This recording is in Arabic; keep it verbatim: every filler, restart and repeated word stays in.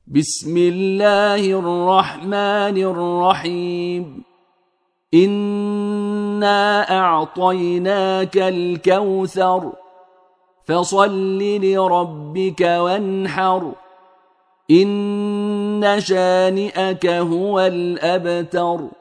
بسم الله الرحمن الرحيم إنا أعطيناك الكوثر فصل لربك وانحر إن شانئك هو الأبتر.